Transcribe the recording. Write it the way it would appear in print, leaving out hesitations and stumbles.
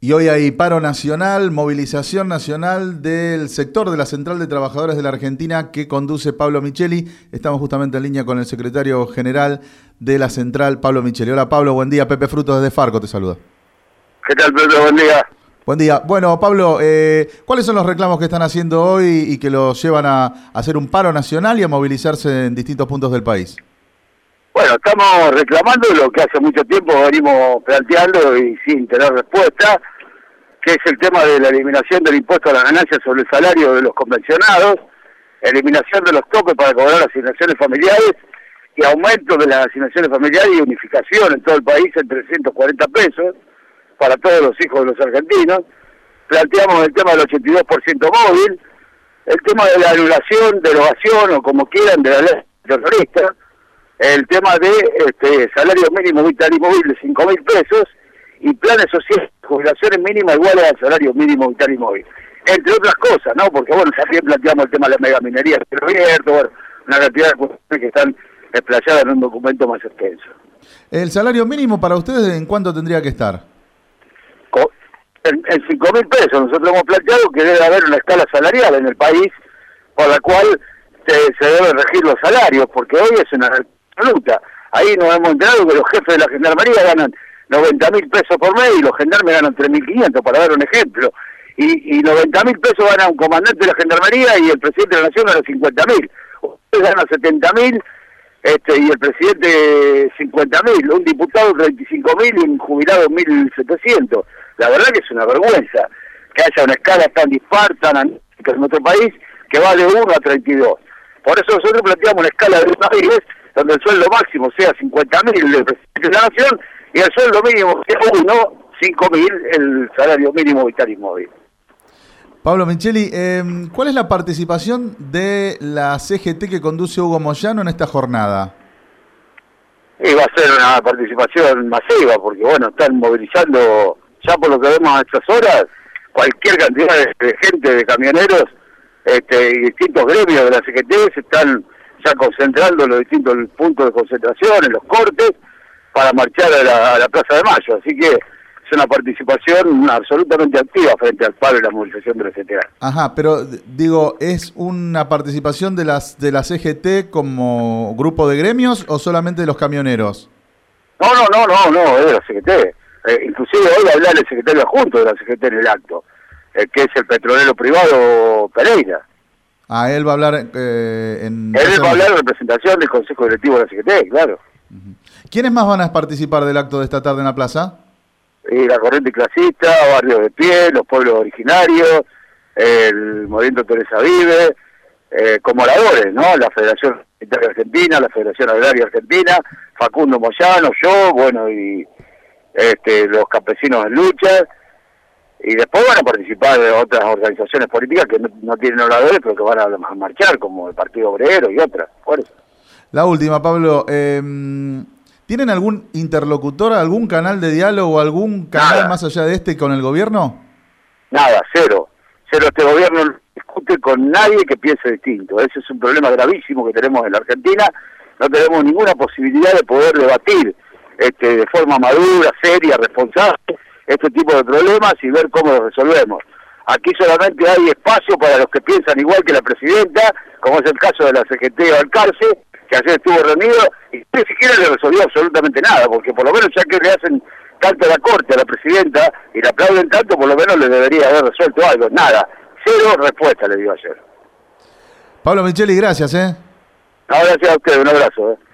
Y hoy hay paro nacional, movilización nacional del sector de la Central de Trabajadores de la Argentina que conduce Pablo Micheli. Estamos justamente en línea con el secretario general de la Central, Pablo Micheli. Hola Pablo, buen día. Pepe Frutos desde Farco te saluda. ¿Qué tal, Pepe? Buen día. Buen día. Bueno, Pablo, ¿cuáles son los reclamos que están haciendo hoy y que los llevan a hacer un paro nacional y a movilizarse en distintos puntos del país? Bueno, estamos reclamando lo que hace mucho tiempo venimos planteando y sin tener respuesta, que es el tema de la eliminación del impuesto a las ganancias sobre el salario de los convencionados, eliminación de los topes para cobrar asignaciones familiares y aumento de las asignaciones familiares y unificación en todo el país en 340 pesos para todos los hijos de los argentinos. Planteamos el tema del 82% móvil, el tema de la anulación, derogación o como quieran de la ley terrorista, el tema de salario mínimo vital y móvil de 5.000 pesos y planes sociales, jubilaciones mínimas iguales al salario mínimo vital y móvil. Entre otras cosas, ¿no? Porque, bueno, también planteamos el tema de la megaminería del abierto, bueno, una cantidad de cuestiones que están explayadas en un documento más extenso. ¿El salario mínimo para ustedes en cuánto tendría que estar? En 5.000 pesos. Nosotros hemos planteado que debe haber una escala salarial en el país por la cual se deben regir los salarios, porque hoy es una absoluta. Ahí nos hemos enterado que los jefes de la gendarmería ganan 90.000 pesos por mes y los gendarmes ganan 3.500, para dar un ejemplo. Y 90.000 pesos gana un comandante de la gendarmería y el presidente de la nación gana 50.000. Ustedes ganan 70.000 y el presidente 50.000, un diputado 35.000 y un jubilado 1.700. La verdad que es una vergüenza que haya una escala tan dispar, tan anímica en nuestro país, que va de 1 a 32. Por eso nosotros planteamos una escala de 1 a 10, donde el sueldo máximo sea 50.000 del presidente de la nación y el sueldo mínimo sea 5.000 el salario mínimo vital y móvil. Pablo Micheli, ¿cuál es la participación de la CGT que conduce Hugo Moyano en esta jornada? Y va a ser una participación masiva, porque bueno, están movilizando, ya por lo que vemos a estas horas, cualquier cantidad de gente, de camioneros y distintos gremios de la CGT se están ya concentrando en los distintos puntos de concentración, en los cortes, para marchar a la Plaza de Mayo. Así que es una participación absolutamente activa frente al paro y la movilización de la CTA. Ajá, pero digo, ¿es una participación de la CGT como grupo de gremios o solamente de los camioneros? No, es de la CGT. Inclusive hoy va a hablar el secretario adjunto de la CGT en el acto, que es el petrolero privado Pereira. Ah, él va a hablar Él va a hablar en representación del Consejo Directivo de la CGT, claro. ¿Quiénes más van a participar del acto de esta tarde en la plaza? La Corriente Clasista, Barrios de Pie, los pueblos originarios, el Movimiento Teresa Vive, como oradores, ¿no? La Federación Militar Argentina, la Federación Agraria Argentina, Facundo Moyano, yo, bueno, y los campesinos en lucha, y después van a participar de otras organizaciones políticas que no tienen oradores, pero que van a marchar, como el Partido Obrero y otras. Por eso. La última, Pablo, ¿tienen algún interlocutor, algún canal de diálogo, algún canal Nada. más allá de este con el gobierno? Nada, cero. Este gobierno no discute con nadie que piense distinto. Ese es un problema gravísimo que tenemos en la Argentina. No tenemos ninguna posibilidad de poder debatir de forma madura, seria, responsable, este tipo de problemas y ver cómo los resolvemos. Aquí solamente hay espacio para los que piensan igual que la presidenta, como es el caso de la CGT Balcarce, que ayer estuvo reunido y ni siquiera le resolvió absolutamente nada, porque por lo menos ya que le hacen tanto la corte a la presidenta y la aplauden tanto, por lo menos le debería haber resuelto algo. Nada, cero respuesta le dio ayer. Pablo Micheli, gracias. No, gracias a usted, un abrazo.